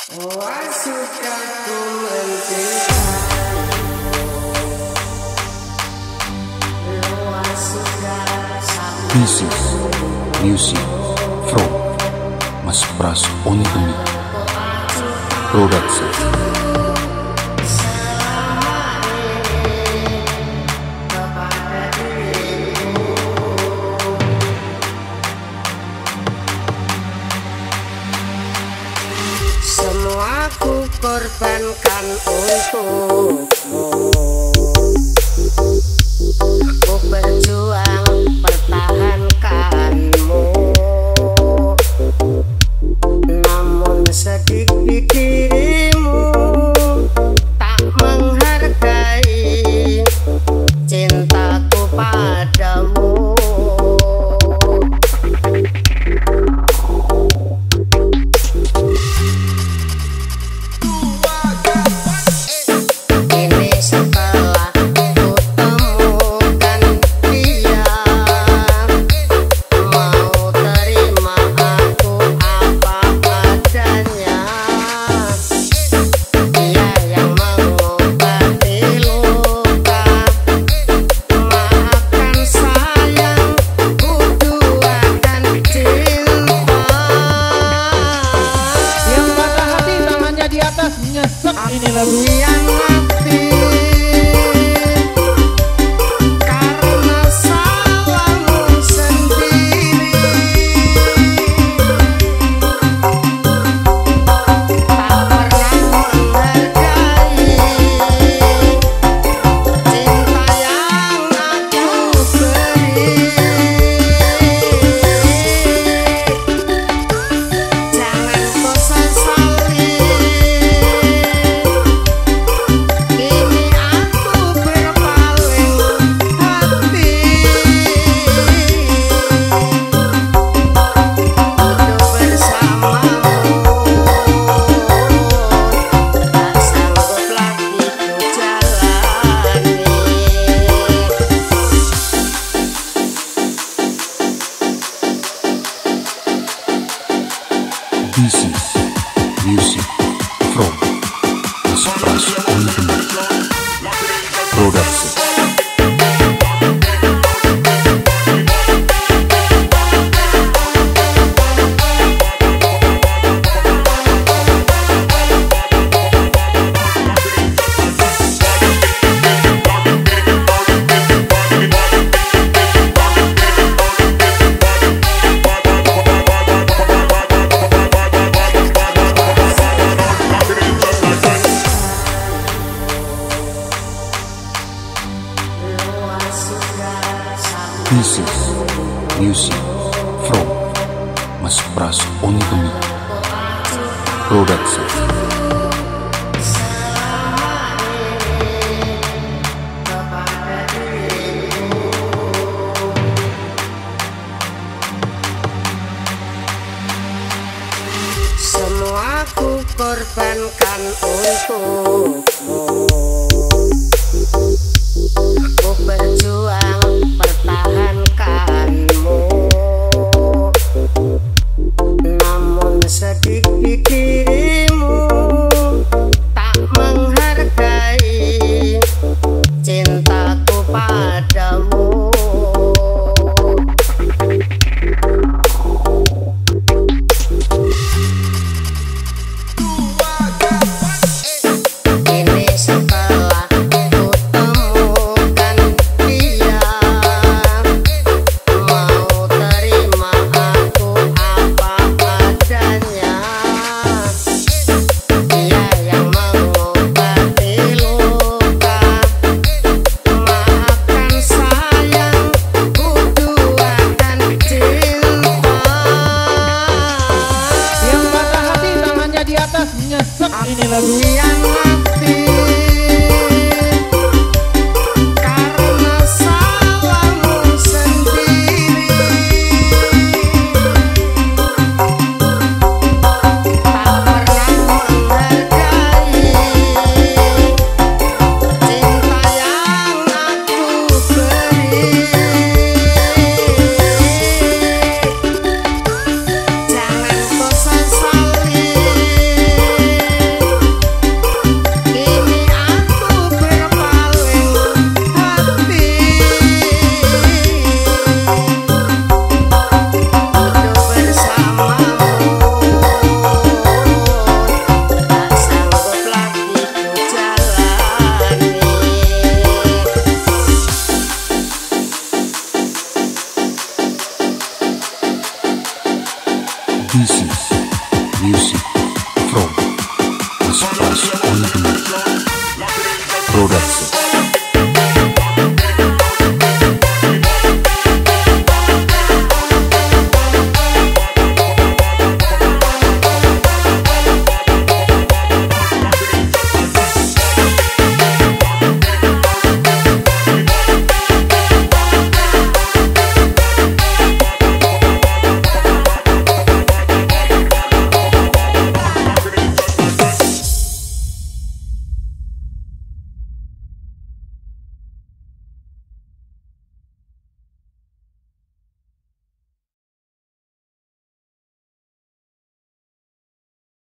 Oh, suka ku mencintai. This is music from Mas Pras Onigemi Production. Semua ku korbankan untukmu. Ku berjuang pertahankanmu. Namun sedikit dirimu tak menghargai cintaku padamu. Ini lagu yang mati karena salahmu sendiri. Tak pernah menghargai cinta yang aku beri. Jangan kau sesali. This is music from Mas Pras Onigemi Production. This is music from Mas Pras Onigemi Production. Semua ku korbankan untukmu. Ku berjuang pertahankanmu. Namun sedikit dirimu tak menghargai cintaku padamu. ini lagu yang mati karena salahmu sendiri. Tak pernah menghargai cinta yang aku beri. Jangan kau sesali. Mas Pras on the mix. Production.